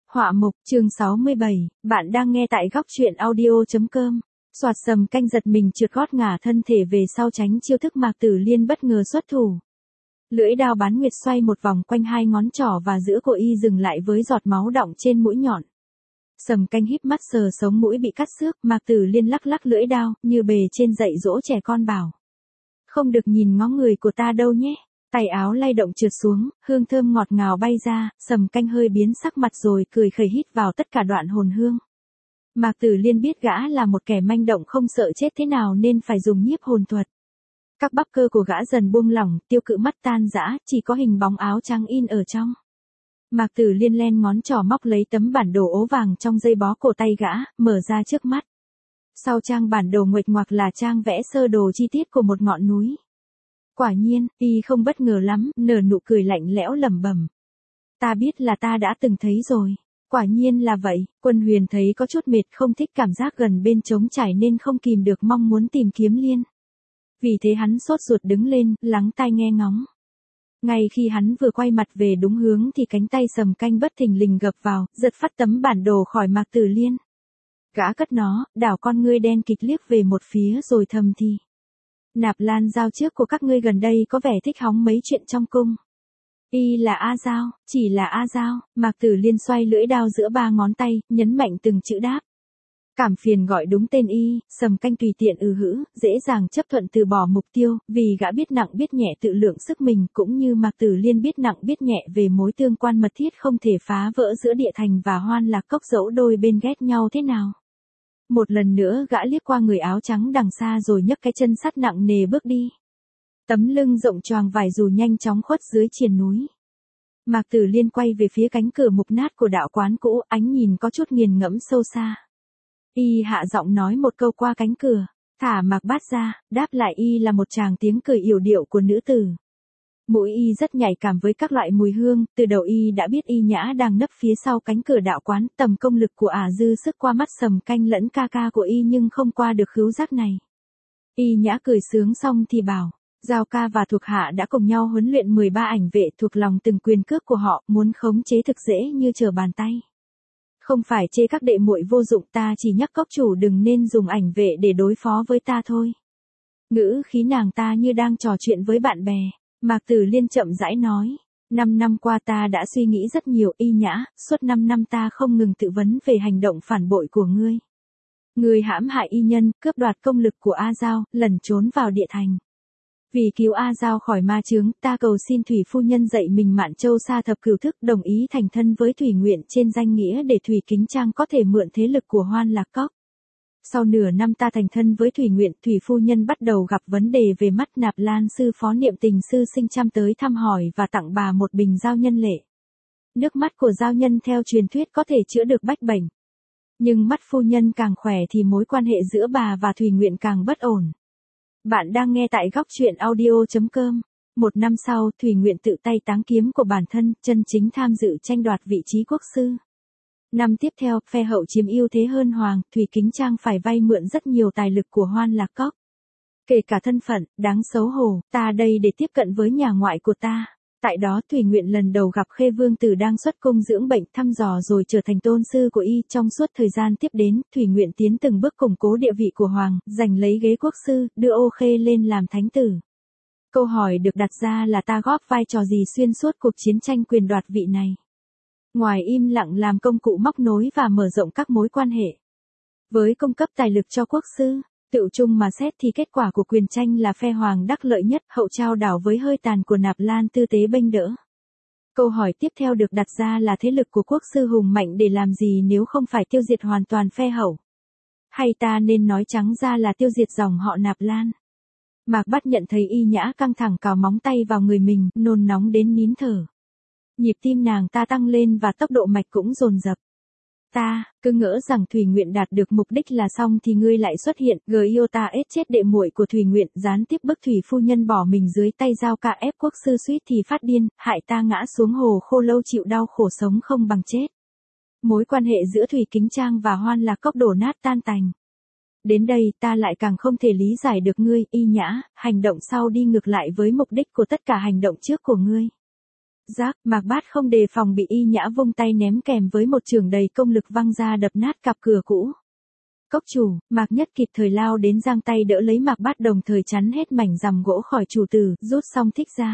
Họa mục chương 67, bạn đang nghe tại góc truyện audio.com. Soạt Sầm Canh giật mình trượt gót ngả thân thể về sau tránh chiêu thức Mạc Tử Liên bất ngờ xuất thủ. Lưỡi đao bán nguyệt xoay một vòng quanh hai ngón trỏ và giữa của y dừng lại với giọt máu đọng trên mũi nhọn. Sầm Canh híp mắt sờ sống mũi bị cắt xước, Mạc Tử Liên lắc lắc lưỡi đao, như bề trên dạy dỗ trẻ con bảo. Không được nhìn ngó người của ta đâu nhé. Tay áo lay động trượt xuống, hương thơm ngọt ngào bay ra, Sầm Canh hơi biến sắc mặt rồi cười khẩy hít vào tất cả đoạn hồn hương. Mạc Tử Liên biết gã là một kẻ manh động không sợ chết thế nào nên phải dùng nhiếp hồn thuật. Các bắp cơ của gã dần buông lỏng, tiêu cự mắt tan rã, chỉ có hình bóng áo trắng in ở trong. Mạc Tử Liên len ngón trỏ móc lấy tấm bản đồ ố vàng trong dây bó cổ tay gã, mở ra trước mắt. Sau trang bản đồ nguệch ngoạc là trang vẽ sơ đồ chi tiết của một ngọn núi. Quả nhiên, y không bất ngờ lắm, nở nụ cười lạnh lẽo lẩm bẩm. Ta biết là ta đã từng thấy rồi. Quả nhiên là vậy, Quân Huyền thấy có chút mệt không thích cảm giác gần bên trống trải nên không kìm được mong muốn tìm kiếm Liên. Vì thế hắn sốt ruột đứng lên, lắng tai nghe ngóng. Ngay khi hắn vừa quay mặt về đúng hướng thì cánh tay Sầm Canh bất thình lình gập vào, giật phát tấm bản đồ khỏi Mạc Tử Liên. Gã cất nó, đảo con ngươi đen kịch liếc về một phía rồi thầm thì. Nạp Lan Giao trước của các ngươi gần đây có vẻ thích hóng mấy chuyện trong cung. Y là A Giao, chỉ là A Giao, Mạc Tử Liên xoay lưỡi đao giữa ba ngón tay, nhấn mạnh từng chữ đáp. Cảm phiền gọi đúng tên y, Sầm Canh tùy tiện hữ, dễ dàng chấp thuận từ bỏ mục tiêu, vì gã biết nặng biết nhẹ tự lượng sức mình cũng như Mạc Tử Liên biết nặng biết nhẹ về mối tương quan mật thiết không thể phá vỡ giữa Địa Thành và Hoan Lạc Cốc dẫu đôi bên ghét nhau thế nào. Một lần nữa gã liếc qua người áo trắng đằng xa rồi nhấc cái chân sắt nặng nề bước đi. Tấm lưng rộng choàng vải dù nhanh chóng khuất dưới triền núi. Mạc Tử Liên quay về phía cánh cửa mục nát của đạo quán cũ, ánh nhìn có chút nghiền ngẫm sâu xa. Y hạ giọng nói một câu qua cánh cửa, thả Mạc Bát ra, đáp lại y là một tràng tiếng cười yểu điệu của nữ tử. Mũi y rất nhạy cảm với các loại mùi hương, từ đầu y đã biết y nhã đang nấp phía sau cánh cửa đạo quán, tầm công lực của ả dư sức qua mắt Sầm Canh lẫn ca ca của y nhưng không qua được khứu giác này. Y nhã cười sướng xong thì bảo, Giao ca và thuộc hạ đã cùng nhau huấn luyện 13 ảnh vệ thuộc lòng từng quyền cước của họ, muốn khống chế thực dễ như trở bàn tay. Không phải chê các đệ muội vô dụng, ta chỉ nhắc cốc chủ đừng nên dùng ảnh vệ để đối phó với ta thôi. Ngữ khí nàng ta như đang trò chuyện với bạn bè. Mạc Tử Liên chậm rãi nói, 5 năm qua ta đã suy nghĩ rất nhiều y nhã, suốt 5 năm ta không ngừng tự vấn về hành động phản bội của ngươi. Ngươi hãm hại y nhân, cướp đoạt công lực của A Giao, lẩn trốn vào Địa Thành. Vì cứu A Giao khỏi ma chướng, ta cầu xin Thủy phu nhân dạy mình Mạn Châu Sa Thập Cửu Thức, đồng ý thành thân với Thủy Nguyện trên danh nghĩa để Thủy Kính Trang có thể mượn thế lực của Hoan Lạc Cốc. Sau nửa năm ta thành thân với Thủy Nguyện, Thủy phu nhân bắt đầu gặp vấn đề về mắt, Nạp Lan sư phó Niệm Tình sư sinh chăm tới thăm hỏi và tặng bà một bình giao nhân lệ. Nước mắt của giao nhân theo truyền thuyết có thể chữa được bách bệnh. Nhưng mắt phu nhân càng khỏe thì mối quan hệ giữa bà và Thủy Nguyện càng bất ổn. Bạn đang nghe tại góc truyện audio.com. Một năm sau, Thủy Nguyện tự tay táng kiếm của bản thân, chân chính tham dự tranh đoạt vị trí quốc sư. Năm tiếp theo, phe hậu chiếm ưu thế hơn Hoàng, Thủy Kính Trang phải vay mượn rất nhiều tài lực của Hoan Lạc Cốc. Kể cả thân phận, đáng xấu hổ, ta đây để tiếp cận với nhà ngoại của ta. Tại đó Thủy Nguyện lần đầu gặp Khê Vương Tử đang xuất cung dưỡng bệnh, thăm dò rồi trở thành tôn sư của y. Trong suốt thời gian tiếp đến, Thủy Nguyện tiến từng bước củng cố địa vị của Hoàng, giành lấy ghế quốc sư, đưa Ô Khê lên làm thánh tử. Câu hỏi được đặt ra là ta góp vai trò gì xuyên suốt cuộc chiến tranh quyền đoạt vị này? Ngoài im lặng làm công cụ móc nối và mở rộng các mối quan hệ. Với cung cấp tài lực cho quốc sư, tự chung mà xét thì kết quả của quyền tranh là phe Hoàng đắc lợi nhất, hậu trao đảo với hơi tàn của Nạp Lan tư tế bênh đỡ. Câu hỏi tiếp theo được đặt ra là thế lực của quốc sư hùng mạnh để làm gì nếu không phải tiêu diệt hoàn toàn phe hậu? Hay ta nên nói trắng ra là tiêu diệt dòng họ Nạp Lan? Mạc Bát nhận thấy y nhã căng thẳng cào móng tay vào người mình, nôn nóng đến nín thở. Nhịp tim nàng ta tăng lên và tốc độ mạch cũng dồn dập. Ta, cứ ngỡ rằng Thủy Nguyện đạt được mục đích là xong thì ngươi lại xuất hiện, yêu ta ết chết đệ muội của Thủy Nguyện, gián tiếp bức Thủy phu nhân bỏ mình dưới tay Giao ca ép quốc sư suýt thì phát điên, hại ta ngã xuống hồ khô lâu chịu đau khổ sống không bằng chết. Mối quan hệ giữa Thủy Kính Trang và Hoan Lạc Cốc đổ nát tan tành. Đến đây ta lại càng không thể lý giải được ngươi, y nhã, hành động sau đi ngược lại với mục đích của tất cả hành động trước của ngươi. Giác, Mạc Bát không đề phòng bị Y Nhã vung tay ném kèm với một chưởng đầy công lực văng ra đập nát cặp cửa cũ. Cốc chủ, Mạc Nhất kịp thời lao đến giang tay đỡ lấy Mạc Bát đồng thời chắn hết mảnh rằm gỗ khỏi chủ tử, rút xong thích ra.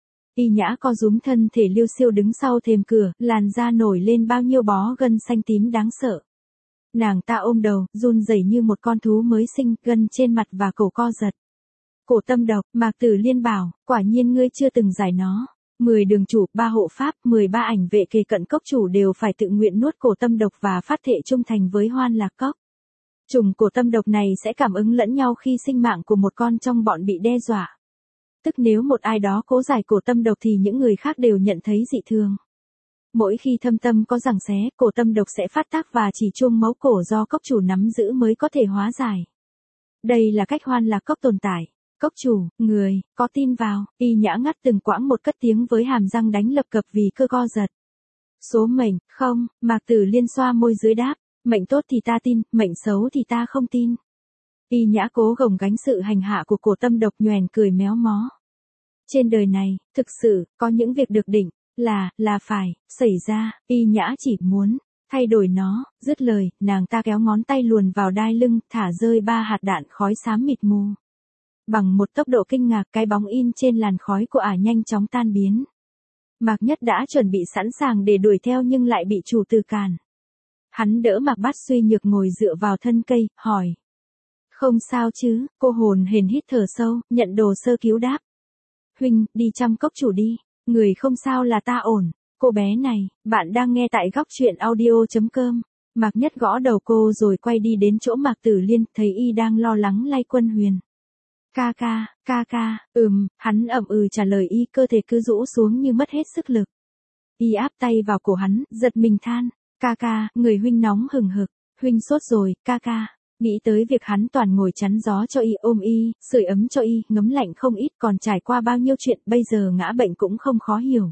Y Nhã co rúm thân thể liêu xiêu đứng sau thềm cửa, làn da nổi lên bao nhiêu bó gân xanh tím đáng sợ. Nàng ta ôm đầu, run rẩy như một con thú mới sinh, gân trên mặt và cổ co giật. Cổ tâm độc, Mạc Tử Liên bảo, quả nhiên ngươi chưa từng giải nó. 10 đường chủ, 3 hộ pháp, 13 ảnh vệ kề cận cốc chủ đều phải tự nguyện nuốt cổ tâm độc và phát thệ trung thành với Hoan Lạc Cốc. Trùng cổ tâm độc này sẽ cảm ứng lẫn nhau khi sinh mạng của một con trong bọn bị đe dọa. Tức nếu một ai đó cố giải cổ tâm độc thì những người khác đều nhận thấy dị thường. Mỗi khi thâm tâm có giằng xé, cổ tâm độc sẽ phát tác và chỉ chuông máu cổ do cốc chủ nắm giữ mới có thể hóa giải. Đây là cách Hoan Lạc Cốc tồn tại. Cốc chủ, người, có tin vào, Y Nhã ngắt từng quãng một cất tiếng với hàm răng đánh lập cập vì cơ co giật. Số mệnh, không, Mạc Tử Liên xoa môi dưới đáp, mệnh tốt thì ta tin, mệnh xấu thì ta không tin. Y Nhã cố gồng gánh sự hành hạ của cổ tâm độc nhoẻn cười méo mó. Trên đời này, thực sự, có những việc được định, là phải, xảy ra, Y Nhã chỉ muốn thay đổi nó, dứt lời, nàng ta kéo ngón tay luồn vào đai lưng, thả rơi 3 hạt đạn khói xám mịt mù. Bằng một tốc độ kinh ngạc, cái bóng in trên làn khói của ả nhanh chóng tan biến. Mạc Nhất đã chuẩn bị sẵn sàng để đuổi theo nhưng lại bị chủ tử cản. Hắn đỡ Mạc Bát suy nhược ngồi dựa vào thân cây, hỏi. Không sao chứ, cô hồn hển hít thở sâu, nhận đồ sơ cứu đáp. Huynh, đi chăm cốc chủ đi, người không sao là ta ổn. Cô bé này, bạn đang nghe tại góc truyện audio.com. Mạc Nhất gõ đầu cô rồi quay đi đến chỗ Mạc Tử Liên, thấy y đang lo lắng lay Quân Huyền. Ca ca, hắn ậm trả lời y, cơ thể cứ rũ xuống như mất hết sức lực. Y áp tay vào cổ hắn, giật mình than, ca, người huynh nóng hừng hực, huynh sốt rồi, ca. Nghĩ tới việc hắn toàn ngồi chắn gió cho y, ôm y, sưởi ấm cho y, ngấm lạnh không ít, còn trải qua bao nhiêu chuyện, bây giờ ngã bệnh cũng không khó hiểu.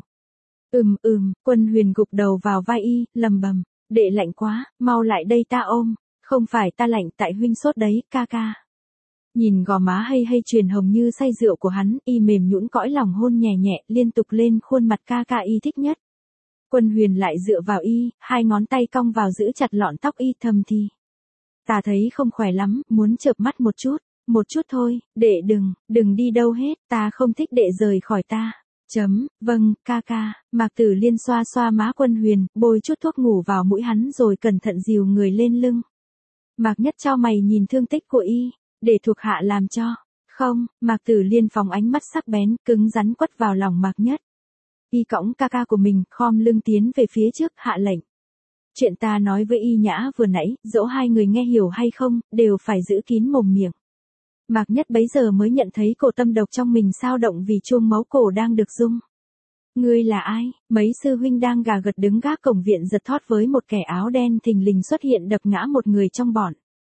Quân Huyền gục đầu vào vai y, lầm bầm, đệ lạnh quá, mau lại đây ta ôm, không phải ta lạnh tại huynh sốt đấy, ca. Nhìn gò má hay truyền hồng như say rượu của hắn, y mềm nhũn cõi lòng hôn nhẹ nhẹ, liên tục lên khuôn mặt ca y thích nhất. Quân Huyền lại dựa vào y, 2 ngón tay cong vào giữ chặt lọn tóc y, thầm thì. Ta thấy không khỏe lắm, muốn chợp mắt một chút thôi, đệ đừng đi đâu hết, ta không thích đệ rời khỏi ta. Vâng, ca. Mạc Tử Liên xoa xoa má Quân Huyền, bôi chút thuốc ngủ vào mũi hắn rồi cẩn thận dìu người lên lưng. Mạc Nhất chau mày nhìn thương tích của y. Để thuộc hạ làm cho. Không, Mạc Tử Liên phóng ánh mắt sắc bén, cứng rắn quất vào lòng Mạc Nhất. Y cõng ca của mình, khom lưng tiến về phía trước, hạ lệnh. Chuyện ta nói với Y Nhã vừa nãy, dẫu hai người nghe hiểu hay không, đều phải giữ kín mồm miệng. Mạc Nhất bấy giờ mới nhận thấy cổ tâm độc trong mình sao động vì chuông máu cổ đang được rung. Ngươi là ai? Mấy sư huynh đang gà gật đứng gác cổng viện giật thót với một kẻ áo đen thình lình xuất hiện đập ngã một người trong bọn.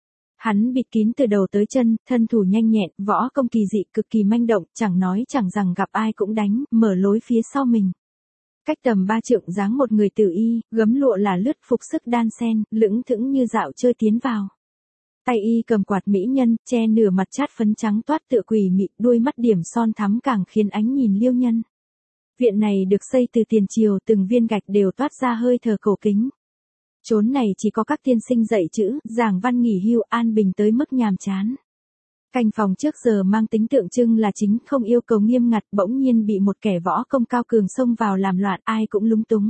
Hắn bịt kín từ đầu tới chân, thân thủ nhanh nhẹn, võ công kỳ dị cực kỳ manh động, chẳng nói chẳng rằng gặp ai cũng đánh, mở lối phía sau mình. Cách tầm 3 trượng dáng một người tử y, gấm lụa là lướt phục sức đan sen, lững thững như dạo chơi tiến vào. Tay y cầm quạt mỹ nhân, che nửa mặt chát phấn trắng toát tựa quỷ mị, đuôi mắt điểm son thắm càng khiến ánh nhìn liêu nhân. Viện này được xây từ tiền triều, từng viên gạch đều toát ra hơi thở cổ kính. Chốn này chỉ có các tiên sinh dạy chữ, giảng văn nghỉ hưu, an bình tới mức nhàm chán. Canh phòng trước giờ mang tính tượng trưng là chính, không yêu cầu nghiêm ngặt, bỗng nhiên bị một kẻ võ công cao cường xông vào làm loạn, ai cũng lúng túng.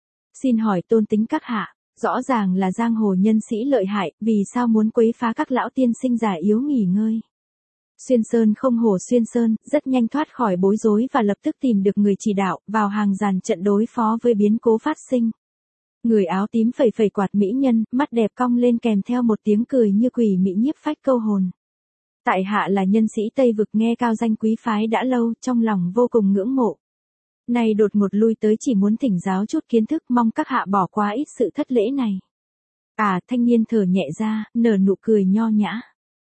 Xin hỏi tôn tính các hạ, rõ ràng là giang hồ nhân sĩ lợi hại, vì sao muốn quấy phá các lão tiên sinh già yếu nghỉ ngơi? Xuyên Sơn không hổ Xuyên Sơn, rất nhanh thoát khỏi bối rối và lập tức tìm được người chỉ đạo, vào hàng dàn trận đối phó với biến cố phát sinh. Người áo tím phẩy quạt mỹ nhân, mắt đẹp cong lên kèm theo một tiếng cười như quỷ mị nhiếp phách câu hồn. Tại hạ là nhân sĩ Tây Vực, nghe cao danh quý phái đã lâu, trong lòng vô cùng ngưỡng mộ. Nay đột ngột lui tới chỉ muốn thỉnh giáo chút kiến thức, mong các hạ bỏ qua ít sự thất lễ này. Thanh niên thở nhẹ ra, nở nụ cười nho nhã.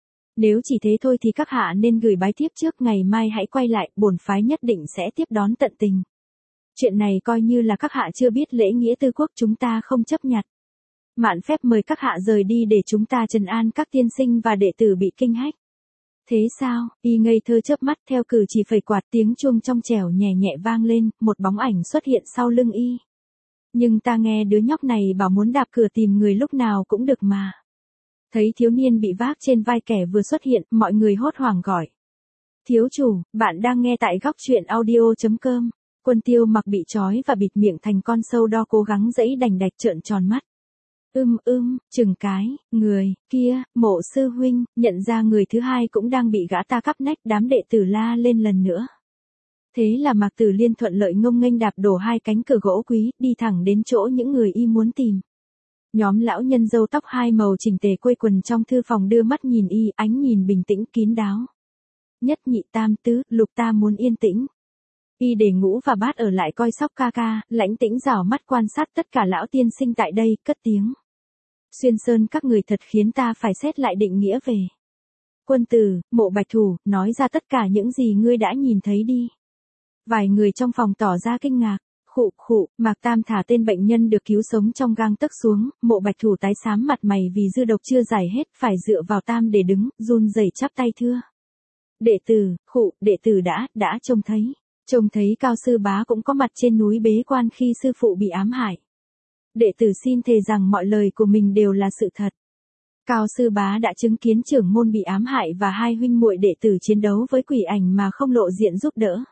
Nếu chỉ thế thôi thì các hạ nên gửi bái thiếp trước, ngày mai hãy quay lại, bổn phái nhất định sẽ tiếp đón tận tình. Chuyện này coi như là các hạ chưa biết lễ nghĩa tư quốc, chúng ta không chấp nhặt. Mạn phép mời các hạ rời đi để chúng ta trấn an các tiên sinh và đệ tử bị kinh hách. Thế sao, y ngây thơ chớp mắt theo cử chỉ phẩy quạt, tiếng chuông trong trẻo nhẹ nhẹ vang lên, một bóng ảnh xuất hiện sau lưng y. Nhưng ta nghe đứa nhóc này bảo muốn đạp cửa tìm người lúc nào cũng được mà. Thấy thiếu niên bị vác trên vai kẻ vừa xuất hiện, mọi người hốt hoảng gọi. Thiếu chủ, bạn đang nghe tại góc truyện audio.com. Quân Tiêu Mặc bị trói và bịt miệng thành con sâu đo cố gắng giãy đành đạch trợn tròn mắt. Chừng cái, người, kia, Mộ sư huynh, nhận ra người thứ hai cũng đang bị gã ta cắp nách, đám đệ tử la lên lần nữa. Thế là Mạc Tử Liên thuận lợi ngông nghênh đạp đổ hai cánh cửa gỗ quý, đi thẳng đến chỗ những người y muốn tìm. Nhóm lão nhân râu tóc hai màu chỉnh tề quây quần trong thư phòng đưa mắt nhìn y, ánh nhìn bình tĩnh kín đáo. Nhất nhị tam tứ, lục ta muốn yên tĩnh. Y để Ngũ và Bát ở lại coi sóc ca ca, lãnh tĩnh rảo mắt quan sát tất cả lão tiên sinh tại đây, cất tiếng. Xuyên Sơn các người thật khiến ta phải xét lại định nghĩa về. Quân tử, Mộ Bạch Thủ, nói ra tất cả những gì ngươi đã nhìn thấy đi. Vài người trong phòng tỏ ra kinh ngạc. Khụ, Mạc Tam thả tên bệnh nhân được cứu sống trong gang tấc xuống, Mộ Bạch Thủ tái xám mặt mày vì dư độc chưa giải hết, phải dựa vào Tam để đứng, run rẩy chắp tay thưa. Đệ tử đã trông thấy Cao sư bá cũng có mặt trên núi bế quan khi sư phụ bị ám hại. Đệ tử xin thề rằng mọi lời của mình đều là sự thật. Cao sư bá đã chứng kiến trưởng môn bị ám hại và hai huynh muội đệ tử chiến đấu với quỷ ảnh mà không lộ diện giúp đỡ.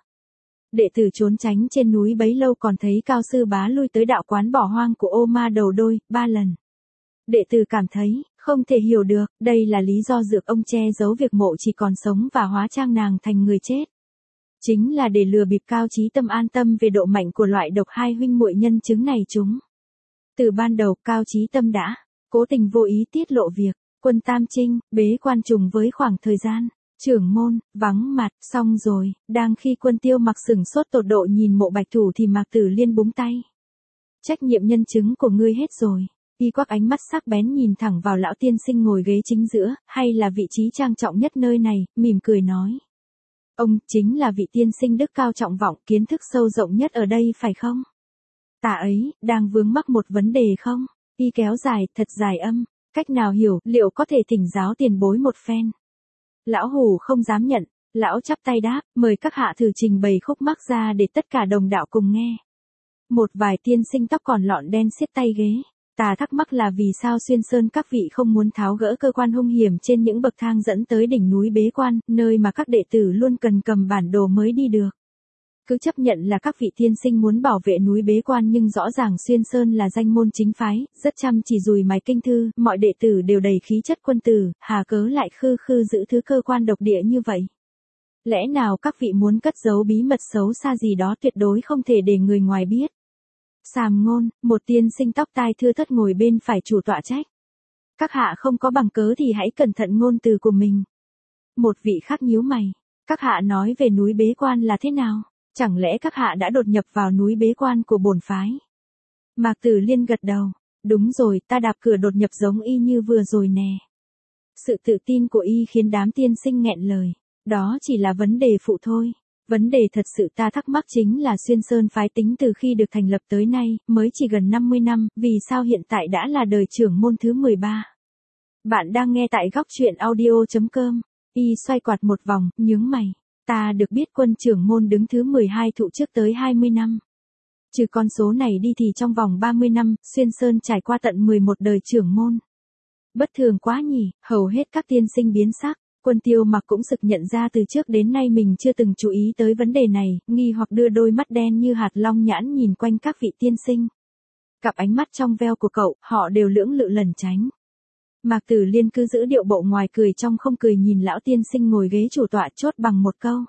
Đệ tử trốn tránh trên núi bấy lâu còn thấy Cao sư bá lui tới đạo quán bỏ hoang của Ô Ma Đầu Đôi, 3 lần. Đệ tử cảm thấy, không thể hiểu được, đây là lý do Dược ông che giấu việc Mộ chỉ còn sống và hóa trang nàng thành người chết. Chính là để lừa bịp Cao Chí Tâm an tâm về độ mạnh của loại độc hai huynh muội nhân chứng này chúng. Từ ban đầu, Cao Chí Tâm đã cố tình vô ý tiết lộ việc Quân Tam Trinh bế quan trùng với khoảng thời gian trưởng môn vắng mặt. Xong rồi, đang khi Quân Tiêu Mặc sửng sốt tột độ nhìn Mộ Bạch Thủ thì Mạc Tử Liên búng tay. Trách nhiệm nhân chứng của ngươi hết rồi. Y quắc ánh mắt sắc bén nhìn thẳng vào lão tiên sinh ngồi ghế chính giữa, hay là vị trí trang trọng nhất nơi này, mỉm cười nói. Ông chính là vị tiên sinh đức cao trọng vọng, kiến thức sâu rộng nhất ở đây phải không? Ta ấy, đang vướng mắc một vấn đề không? Y kéo dài, thật dài âm, cách nào hiểu, liệu có thể thỉnh giáo tiền bối một phen? Lão Hủ không dám nhận, lão chắp tay đáp, mời các hạ thử trình bày khúc mắc ra để tất cả đồng đạo cùng nghe. Một vài tiên sinh tóc còn lọn đen siết tay ghế. Ta thắc mắc là vì sao Xuyên Sơn các vị không muốn tháo gỡ cơ quan hung hiểm trên những bậc thang dẫn tới đỉnh núi bế quan, nơi mà các đệ tử luôn cần cầm bản đồ mới đi được. Cứ chấp nhận là các vị tiên sinh muốn bảo vệ núi bế quan nhưng rõ ràng Xuyên Sơn là danh môn chính phái, rất chăm chỉ dùi mài kinh thư, mọi đệ tử đều đầy khí chất quân tử, hà cớ lại khư giữ thứ cơ quan độc địa như vậy. Lẽ nào các vị muốn cất giấu bí mật xấu xa gì đó tuyệt đối không thể để người ngoài biết. Sàm ngôn, một tiên sinh tóc tai thưa thớt ngồi bên phải chủ tọa trách. Các hạ không có bằng cớ thì hãy cẩn thận ngôn từ của mình. Một vị khác nhíu mày. Các hạ nói về núi bế quan là thế nào? Chẳng lẽ các hạ đã đột nhập vào núi bế quan của bổn phái? Mạc Tử Liên gật đầu. Đúng rồi, ta đạp cửa đột nhập giống y như vừa rồi nè. Sự tự tin của y khiến đám tiên sinh nghẹn lời. Đó chỉ là vấn đề phụ thôi. Vấn đề thật sự ta thắc mắc chính là Xuyên Sơn phái tính từ khi được thành lập tới nay, mới chỉ gần 50 năm, vì sao hiện tại đã là đời trưởng môn thứ 13. Bạn đang nghe tại góc truyện audio.com. Y xoay quạt một vòng, nhướng mày. Ta được biết Quân trưởng môn đứng thứ 12 thụ trước tới 20 năm. Trừ con số này đi thì trong vòng 30 năm, Xuyên Sơn trải qua tận 11 đời trưởng môn. Bất thường quá nhỉ, hầu hết các tiên sinh biến sắc. Quân Tiêu Mặc cũng sực nhận ra từ trước đến nay mình chưa từng chú ý tới vấn đề này, nghi hoặc đưa đôi mắt đen như hạt long nhãn nhìn quanh các vị tiên sinh. Cặp ánh mắt trong veo của cậu, họ đều lưỡng lự lẩn tránh. Mạc Tử Liên cứ giữ điệu bộ ngoài cười trong không cười nhìn lão tiên sinh ngồi ghế chủ tọa chốt bằng một câu.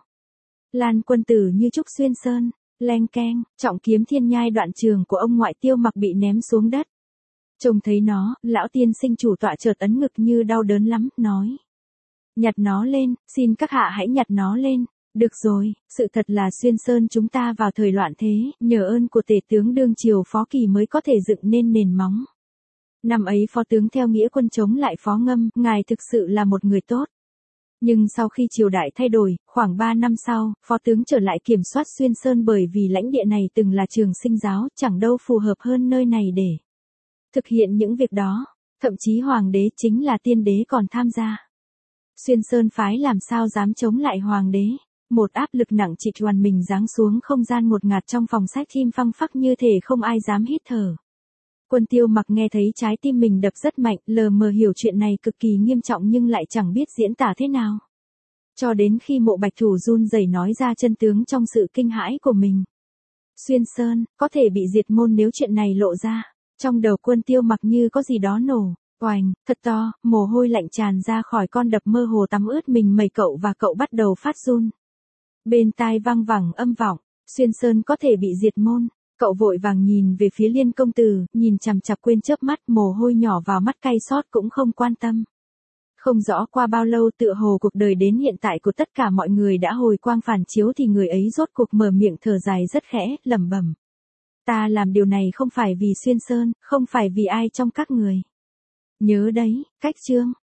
Lan quân tử như trúc Xuyên Sơn, leng keng, trọng kiếm thiên nhai đoạn trường của ông ngoại Tiêu Mặc bị ném xuống đất. Trông thấy nó, lão tiên sinh chủ tọa chợt ấn ngực như đau đớn lắm, nói. Nhặt nó lên, xin các hạ hãy nhặt nó lên. Được rồi, sự thật là Xuyên Sơn chúng ta vào thời loạn thế, nhờ ơn của tể tướng đương triều Phó Kỳ mới có thể dựng nên nền móng. Năm ấy phó tướng theo nghĩa quân chống lại Phó Ngâm, ngài thực sự là một người tốt. Nhưng sau khi triều đại thay đổi, khoảng 3 năm sau, phó tướng trở lại kiểm soát Xuyên Sơn bởi vì lãnh địa này từng là trường sinh giáo, chẳng đâu phù hợp hơn nơi này để thực hiện những việc đó. Thậm chí hoàng đế chính là tiên đế còn tham gia. Xuyên Sơn phái làm sao dám chống lại hoàng đế. Một áp lực nặng trịch hoàn mình giáng xuống không gian ngột ngạt trong phòng sách Kim phăng phắc như thể không ai dám hít thở. Quân Tiêu Mặc nghe thấy trái tim mình đập rất mạnh, lờ mờ hiểu chuyện này cực kỳ nghiêm trọng nhưng lại chẳng biết diễn tả thế nào. Cho đến khi Mộ Bạch Thủ run rẩy nói ra chân tướng trong sự kinh hãi của mình. Xuyên Sơn, có thể bị diệt môn nếu chuyện này lộ ra. Trong đầu Quân Tiêu Mặc như có gì đó nổ, oành, thật to, mồ hôi lạnh tràn ra khỏi con đập mơ hồ tắm ướt mình mẩy cậu và cậu bắt đầu phát run. Bên tai vang vẳng âm vọng, Xuyên Sơn có thể bị diệt môn. Cậu vội vàng nhìn về phía Liên công tử, nhìn chằm chằm quên chớp mắt, mồ hôi nhỏ vào mắt cay xót cũng không quan tâm. Không rõ qua bao lâu tựa hồ cuộc đời đến hiện tại của tất cả mọi người đã hồi quang phản chiếu thì người ấy rốt cuộc mở miệng thở dài rất khẽ, lẩm bẩm. Ta làm điều này không phải vì Xuyên Sơn, không phải vì ai trong các người. Nhớ đấy, cách chương.